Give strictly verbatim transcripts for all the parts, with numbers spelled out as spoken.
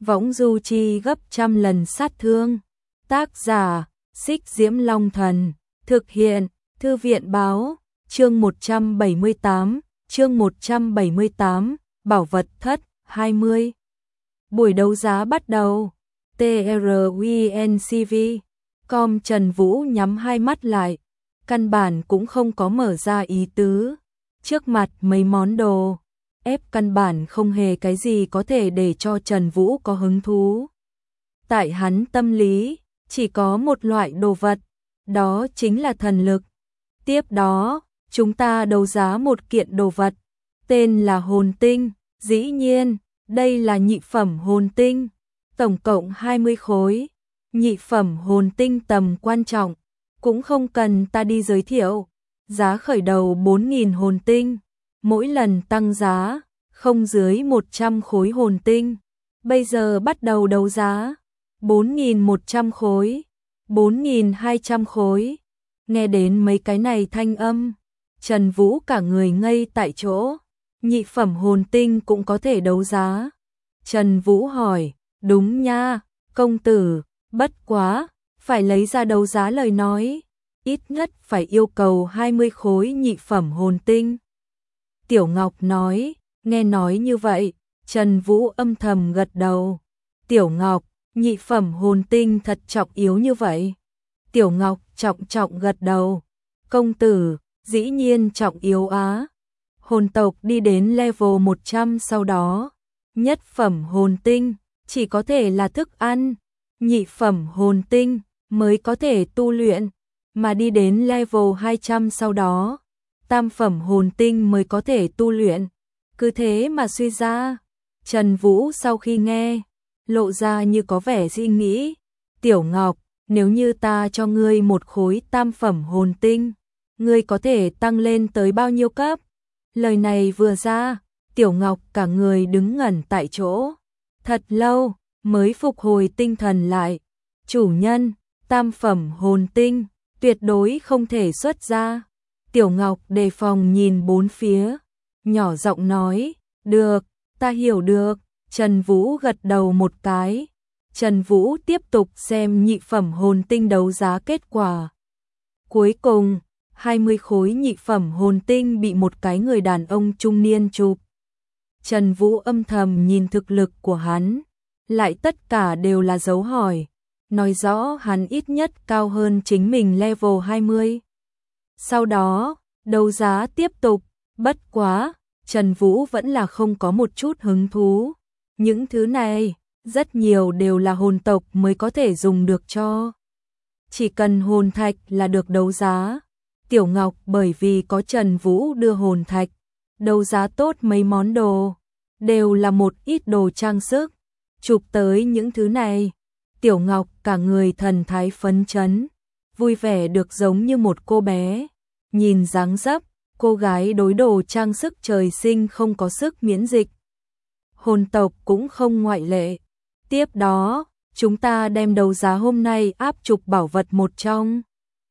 võng du chi gấp trăm lần sát thương. Tác giả, Xích Diễm Long Thần, thực hiện, Thư viện báo, chương một trăm bảy mươi tám, chương một trăm bảy mươi tám, Bảo vật thất, hai mươi. Buổi đấu giá bắt đầu. tê rờ u en xê vê. Com Trần Vũ nhắm hai mắt lại, căn bản cũng không có mở ra ý tứ. Trước mặt mấy món đồ, ép căn bản không hề cái gì có thể để cho Trần Vũ có hứng thú. Tại hắn tâm lý, chỉ có một loại đồ vật, đó chính là thần lực. Tiếp đó, chúng ta đấu giá một kiện đồ vật, tên là hồn tinh. Dĩ nhiên, đây là nhị phẩm hồn tinh, tổng cộng hai mươi khối. Nhị phẩm hồn tinh tầm quan trọng, cũng không cần ta đi giới thiệu. Giá khởi đầu bốn nghìn hồn tinh, mỗi lần tăng giá, không dưới một trăm khối hồn tinh. Bây giờ bắt đầu đấu giá, bốn nghìn một trăm khối, bốn nghìn hai trăm khối. Nghe đến mấy cái này thanh âm, Trần Vũ cả người ngây tại chỗ. Nhị phẩm hồn tinh cũng có thể đấu giá. Trần Vũ hỏi, đúng nha, công tử, bất quá, phải lấy ra đấu giá lời nói, ít nhất phải yêu cầu hai mươi khối nhị phẩm hồn tinh. Tiểu Ngọc nói, nghe nói như vậy, Trần Vũ âm thầm gật đầu. Tiểu Ngọc, nhị phẩm hồn tinh thật trọng yếu như vậy. Tiểu Ngọc trọng trọng gật đầu. Công tử, dĩ nhiên trọng yếu á. Hồn tộc đi đến level một trăm sau đó, nhất phẩm hồn tinh chỉ có thể là thức ăn, nhị phẩm hồn tinh mới có thể tu luyện, mà đi đến level hai trăm sau đó, tam phẩm hồn tinh mới có thể tu luyện. Cứ thế mà suy ra, Trần Vũ sau khi nghe, lộ ra như có vẻ suy nghĩ. Tiểu Ngọc, nếu như ta cho ngươi một khối tam phẩm hồn tinh, ngươi có thể tăng lên tới bao nhiêu cấp? Lời này vừa ra, Tiểu Ngọc cả người đứng ngẩn tại chỗ, thật lâu mới phục hồi tinh thần lại. Chủ nhân, tam phẩm hồn tinh tuyệt đối không thể xuất ra. Tiểu Ngọc đề phòng nhìn bốn phía, nhỏ giọng nói, được, ta hiểu được. Trần Vũ gật đầu một cái. Trần Vũ tiếp tục xem nhị phẩm hồn tinh đấu giá kết quả. Cuối cùng, hai mươi khối nhị phẩm hồn tinh bị một cái người đàn ông trung niên chụp. Trần Vũ âm thầm nhìn thực lực của hắn, lại tất cả đều là dấu hỏi, nói rõ hắn ít nhất cao hơn chính mình level hai mươi. Sau đó, đấu giá tiếp tục, bất quá, Trần Vũ vẫn là không có một chút hứng thú. Những thứ này, rất nhiều đều là hồn tộc mới có thể dùng được cho. Chỉ cần hồn thạch là được đấu giá. Tiểu Ngọc bởi vì có Trần Vũ đưa hồn thạch, đấu giá tốt mấy món đồ, đều là một ít đồ trang sức. Chụp tới những thứ này, Tiểu Ngọc cả người thần thái phấn chấn, vui vẻ được giống như một cô bé. Nhìn dáng dấp, cô gái đối đồ trang sức trời sinh không có sức miễn dịch. Hồn tộc cũng không ngoại lệ. Tiếp đó, chúng ta đem đấu giá hôm nay áp trục bảo vật một trong.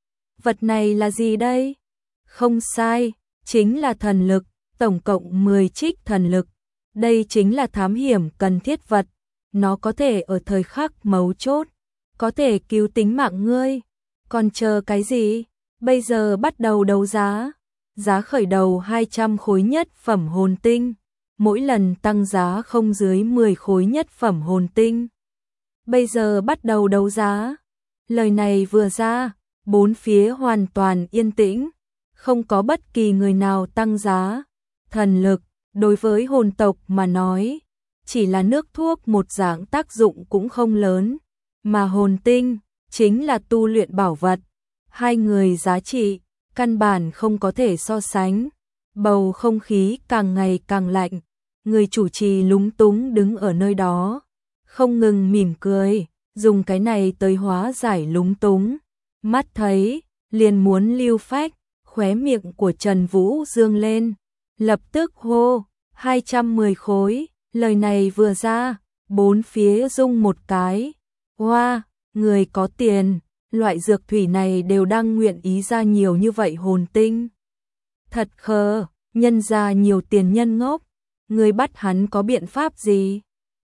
Vật này là gì đây? Không sai, chính là thần lực, tổng cộng mười trích thần lực. Đây chính là thám hiểm cần thiết vật, nó có thể ở thời khắc mấu chốt, có thể cứu tính mạng ngươi. Còn chờ cái gì? Bây giờ bắt đầu đấu giá. Giá khởi đầu hai trăm khối nhất phẩm hồn tinh, mỗi lần tăng giá không dưới mười khối nhất phẩm hồn tinh. Bây giờ bắt đầu đấu giá. Lời này vừa ra, bốn phía hoàn toàn yên tĩnh, không có bất kỳ người nào tăng giá. Thần lực, đối với hồn tộc mà nói, chỉ là nước thuốc một dạng tác dụng cũng không lớn, mà hồn tinh chính là tu luyện bảo vật. Hai người giá trị, căn bản không có thể so sánh. Bầu không khí càng ngày càng lạnh, người chủ trì lúng túng đứng ở nơi đó, không ngừng mỉm cười, dùng cái này tới hóa giải lúng túng. Mắt thấy, liền muốn lưu phách, khóe miệng của Trần Vũ dương lên, lập tức hô, hai trăm mười khối. Lời này vừa ra, bốn phía rung một cái. Hoa, wow, người có tiền, loại dược thủy này đều đang nguyện ý ra nhiều như vậy hồn tinh. Thật khờ, nhân ra nhiều tiền nhân ngốc, người bắt hắn có biện pháp gì?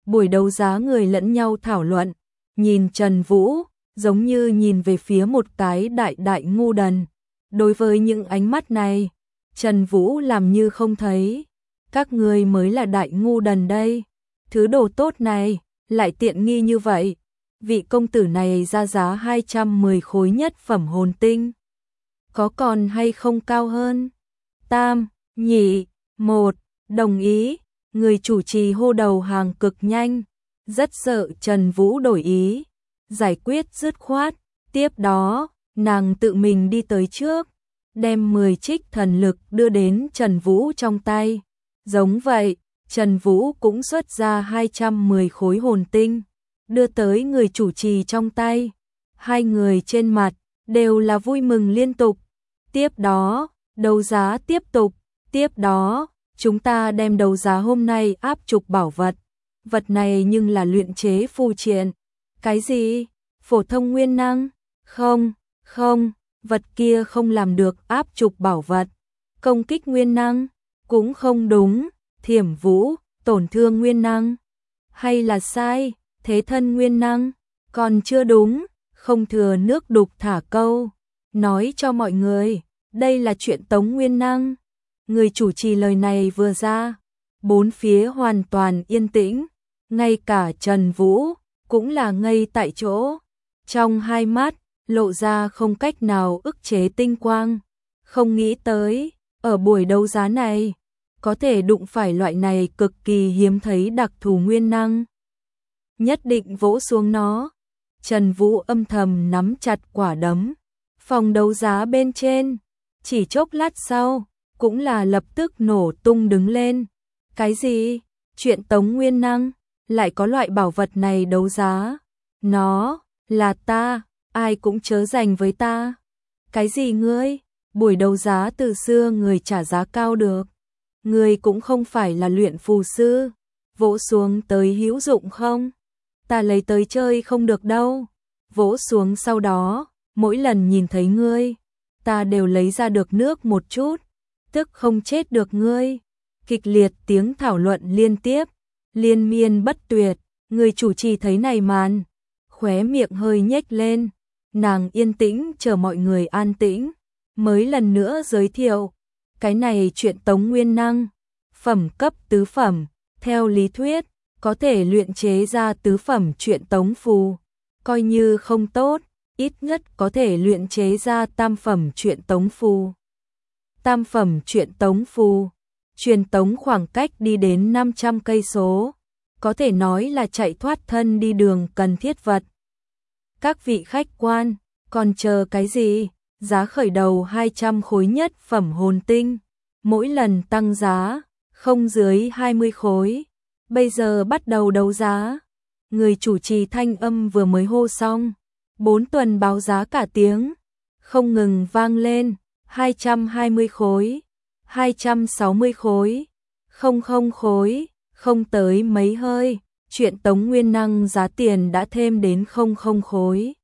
Buổi đấu giá người lẫn nhau thảo luận, nhìn Trần Vũ, giống như nhìn về phía một cái đại đại ngu đần. Đối với những ánh mắt này, Trần Vũ làm như không thấy. Các người mới là đại ngu đần đây. Thứ đồ tốt này, lại tiện nghi như vậy. Vị công tử này ra giá hai trăm mười khối nhất phẩm hồn tinh. Có còn hay không cao hơn? Tam, nhị, một, đồng ý. Người chủ trì hô đầu hàng cực nhanh. Rất sợ Trần Vũ đổi ý. Giải quyết dứt khoát. Tiếp đó, nàng tự mình đi tới trước. Đem mười trích thần lực đưa đến Trần Vũ trong tay. Giống vậy, Trần Vũ cũng xuất ra hai trăm mười khối hồn tinh. Đưa tới người chủ trì trong tay. Hai người trên mặt đều là vui mừng liên tục. Tiếp đó, đấu giá tiếp tục. Tiếp đó, chúng ta đem đấu giá hôm nay áp trục bảo vật. Vật này nhưng là luyện chế phù triện. Cái gì? Phổ thông nguyên năng? Không, không, vật kia không làm được áp trục bảo vật. Công kích nguyên năng? Cũng không đúng. Thiểm vũ, tổn thương nguyên năng? Hay là sai? Thế thân nguyên năng? Còn chưa đúng. Không thừa nước đục thả câu. Nói cho mọi người, đây là chuyện tống nguyên năng. Người chủ trì lời này vừa ra, bốn phía hoàn toàn yên tĩnh, ngay cả Trần Vũ cũng là ngây tại chỗ, trong hai mắt lộ ra không cách nào ức chế tinh quang. Không nghĩ tới, ở buổi đấu giá này, có thể đụng phải loại này cực kỳ hiếm thấy đặc thù nguyên năng. Nhất định vỗ xuống nó. Trần Vũ âm thầm nắm chặt quả đấm. Phòng đấu giá bên trên, chỉ chốc lát sau, cũng là lập tức nổ tung đứng lên. Cái gì? Chuyện tống nguyên năng? Lại có loại bảo vật này đấu giá? Nó, là ta, ai cũng chớ giành với ta. Cái gì ngươi? Buổi đấu giá từ xưa người trả giá cao được. Ngươi cũng không phải là luyện phù sư. Vỗ xuống tới hữu dụng không? Ta lấy tới chơi không được đâu. Vỗ xuống sau đó, mỗi lần nhìn thấy ngươi, ta đều lấy ra được nước một chút, tức không chết được ngươi. Kịch liệt tiếng thảo luận liên tiếp, liên miên bất tuyệt. Người chủ trì thấy này màn, khóe miệng hơi nhếch lên, nàng yên tĩnh chờ mọi người an tĩnh, mới lần nữa giới thiệu, cái này chuyện tống nguyên năng, phẩm cấp tứ phẩm, theo lý thuyết, có thể luyện chế ra tứ phẩm chuyện tống phù, coi như không tốt, ít nhất có thể luyện chế ra tam phẩm chuyện tống phù. Tam phẩm chuyện tống phù, truyền tống khoảng cách đi đến năm trăm cây số, có thể nói là chạy thoát thân đi đường cần thiết vật. Các vị khách quan, còn chờ cái gì? Giá khởi đầu hai trăm khối nhất phẩm hồn tinh, mỗi lần tăng giá, không dưới hai mươi khối. Bây giờ bắt đầu đấu giá. Người chủ trì thanh âm vừa mới hô xong, bốn tuần báo giá cả tiếng, không ngừng vang lên, hai trăm hai mươi khối, hai trăm sáu mươi khối, không không khối, không tới mấy hơi, chuyện tống nguyên năng giá tiền đã thêm đến không không khối.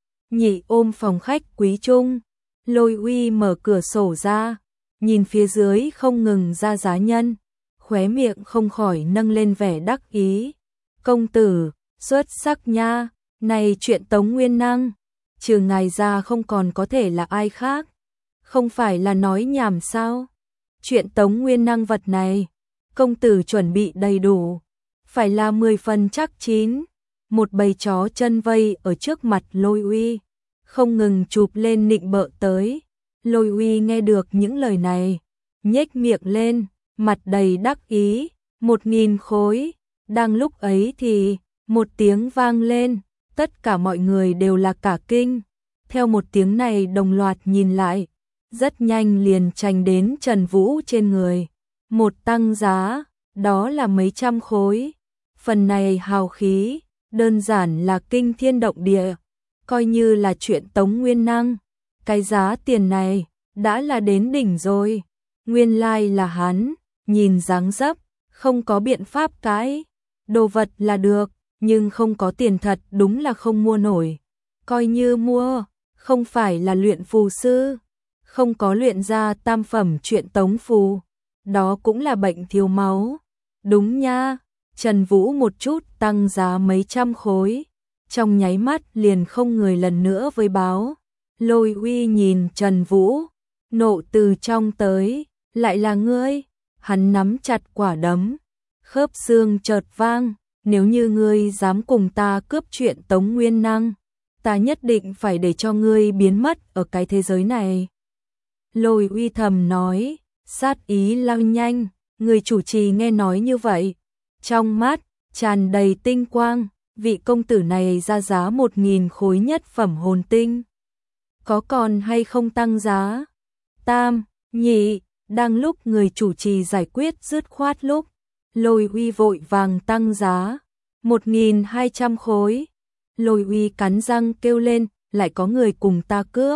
Nhị ôm phòng khách quý trung, Lôi Uy mở cửa sổ ra, nhìn phía dưới không ngừng ra giá nhân, khóe miệng không khỏi nâng lên vẻ đắc ý. Công tử, xuất sắc nha, này chuyện tống nguyên năng, trừ ngài ra không còn có thể là ai khác. Không phải là nói nhảm sao? Chuyện tống nguyên năng vật này, công tử chuẩn bị đầy đủ, phải là mười phần chắc chín. Một bầy chó chân vây ở trước mặt Lôi Uy, không ngừng chụp lên nịnh bợ tới. Lôi Uy nghe được những lời này, nhếch miệng lên, mặt đầy đắc ý. Một nghìn khối. Đang lúc ấy thì một tiếng vang lên, tất cả mọi người đều là cả kinh. Theo một tiếng này đồng loạt nhìn lại, rất nhanh liền tranh đến Trần Vũ trên người. Một tăng giá, đó là mấy trăm khối. Phần này hào khí, đơn giản là kinh thiên động địa, coi như là chuyện tống nguyên năng. Cái giá tiền này, đã là đến đỉnh rồi. Nguyên lai là hắn, nhìn dáng dấp, không có biện pháp cãi. Đồ vật là được, nhưng không có tiền thật đúng là không mua nổi. Coi như mua, không phải là luyện phù sư, không có luyện ra tam phẩm chuyện tống phù, đó cũng là bệnh thiếu máu. Đúng nha, Trần Vũ một chút tăng giá mấy trăm khối, trong nháy mắt liền không người lần nữa với báo. Lôi Uy nhìn Trần Vũ, nộ từ trong tới, lại là ngươi, hắn nắm chặt quả đấm, khớp xương chợt vang, nếu như ngươi dám cùng ta cướp chuyện Tống Nguyên Năng, ta nhất định phải để cho ngươi biến mất ở cái thế giới này. Lôi Uy thầm nói, sát ý lao nhanh, người chủ trì nghe nói như vậy, trong mắt tràn đầy tinh quang, vị công tử này ra giá một nghìn khối nhất phẩm hồn tinh. Có còn hay không tăng giá? Tam, nhị, đang lúc người chủ trì giải quyết dứt khoát lúc, Lôi Uy vội vàng tăng giá, một nghìn hai trăm khối. Lôi Uy cắn răng kêu lên, lại có người cùng ta cướp.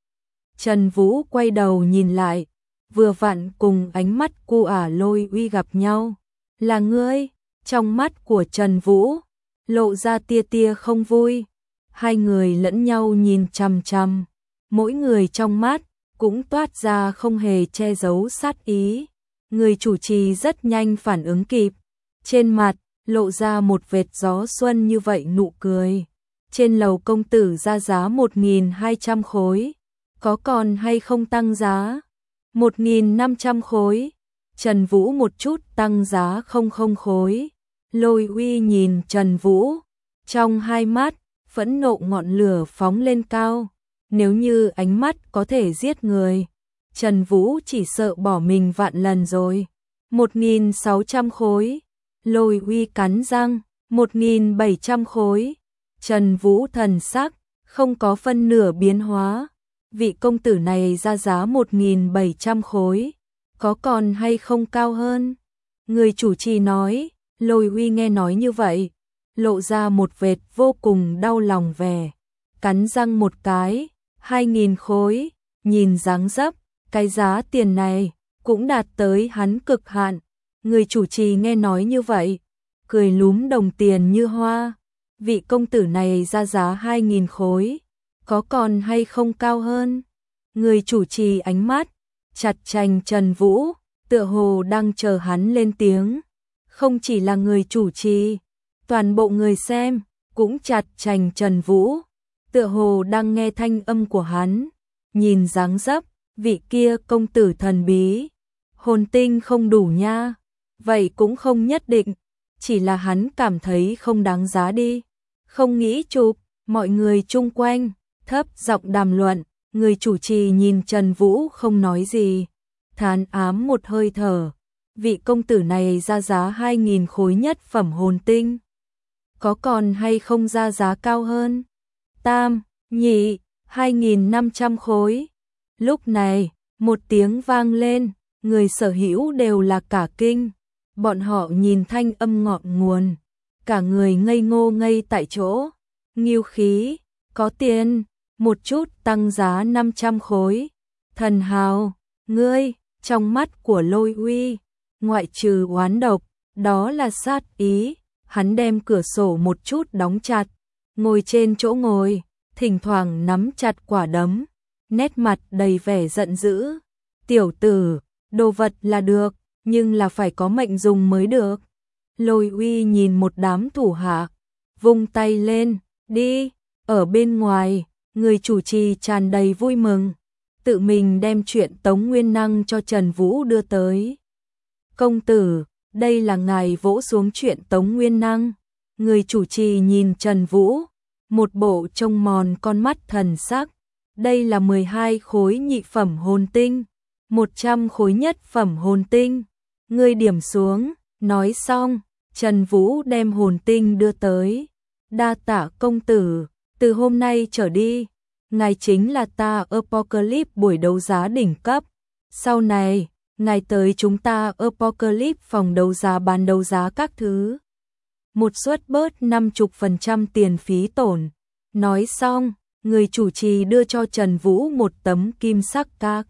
Trần Vũ quay đầu nhìn lại, vừa vặn cùng ánh mắt cu ả Lôi Uy gặp nhau. Là ngươi? Trong mắt của Trần Vũ lộ ra tia tia không vui. Hai người lẫn nhau nhìn chằm chằm, mỗi người trong mắt cũng toát ra không hề che giấu sát ý. Người chủ trì rất nhanh phản ứng kịp, trên mặt lộ ra một vệt gió xuân như vậy nụ cười. Trên lầu công tử ra giá một nghìn hai trăm khối, có còn hay không tăng giá? một nghìn năm trăm khối. Trần Vũ một chút tăng giá không không khối. Lôi Uy nhìn Trần Vũ, trong hai mắt phẫn nộ ngọn lửa phóng lên cao. Nếu như ánh mắt có thể giết người, Trần Vũ chỉ sợ bỏ mình vạn lần rồi. một nghìn sáu trăm khối. Lôi Uy cắn răng, một nghìn bảy trăm khối. Trần Vũ thần sắc không có phân nửa biến hóa. Vị công tử này ra giá một nghìn bảy trăm khối, có còn hay không cao hơn? Người chủ trì nói. Lôi Uy nghe nói như vậy, lộ ra một vệt vô cùng đau lòng vẻ, cắn răng một cái, hai nghìn khối, nhìn dáng dấp, cái giá tiền này cũng đạt tới hắn cực hạn. Người chủ trì nghe nói như vậy, cười lúm đồng tiền như hoa. Vị công tử này ra giá hai nghìn khối, có còn hay không cao hơn? Người chủ trì ánh mắt chặt chành Trần Vũ, tựa hồ đang chờ hắn lên tiếng. Không chỉ là người chủ trì, toàn bộ người xem cũng chặt chành Trần Vũ, tựa hồ đang nghe thanh âm của hắn. Nhìn dáng dấp, vị kia công tử thần bí, hồn tinh không đủ nha. Vậy cũng không nhất định, chỉ là hắn cảm thấy không đáng giá đi, không nghĩ chụp. Mọi người chung quanh thấp giọng đàm luận. Người chủ trì nhìn Trần Vũ không nói gì, thán ám một hơi thở. Vị công tử này ra giá hai nghìn khối nhất phẩm hồn tinh, có còn hay không ra giá cao hơn? Tam, nhị, hai nghìn năm trăm khối. Lúc này, một tiếng vang lên, người sở hữu đều là cả kinh. Bọn họ nhìn thanh âm ngọn nguồn, cả người ngây ngô ngây tại chỗ. Nghiêu khí, có tiền, một chút tăng giá năm trăm khối. Thần hào, ngươi, trong mắt của Lôi Uy, ngoại trừ oán độc, đó là sát ý. Hắn đem cửa sổ một chút đóng chặt, ngồi trên chỗ ngồi, thỉnh thoảng nắm chặt quả đấm, nét mặt đầy vẻ giận dữ. Tiểu tử, đồ vật là được, nhưng là phải có mệnh dùng mới được. Lôi Uy nhìn một đám thủ hạ, vung tay lên, đi. Ở bên ngoài, người chủ trì tràn đầy vui mừng, tự mình đem chuyện Tống Nguyên Năng cho Trần Vũ đưa tới. Công tử, đây là ngài vỗ xuống chuyện Tống Nguyên Năng. Người chủ trì nhìn Trần Vũ, một bộ trông mòn con mắt thần sắc. Đây là mười hai khối nhị phẩm hồn tinh, một trăm khối nhất phẩm hồn tinh. Ngươi điểm xuống. Nói xong, Trần Vũ đem hồn tinh đưa tới. Đa tạ công tử, từ hôm nay trở đi, ngài chính là ta Apocalypse buổi đấu giá đỉnh cấp. Sau này, ngài tới chúng ta Apocalypse phòng đấu giá bán đấu giá các thứ. Một suất bớt năm mươi phần trăm tiền phí tổn. Nói xong, người chủ trì đưa cho Trần Vũ một tấm kim sắc các.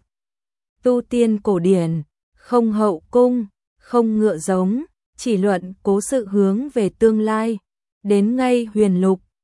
Tu tiên cổ điển, không hậu cung, không ngựa giống, chỉ luận cố sự hướng về tương lai. Đến ngay huyền lục,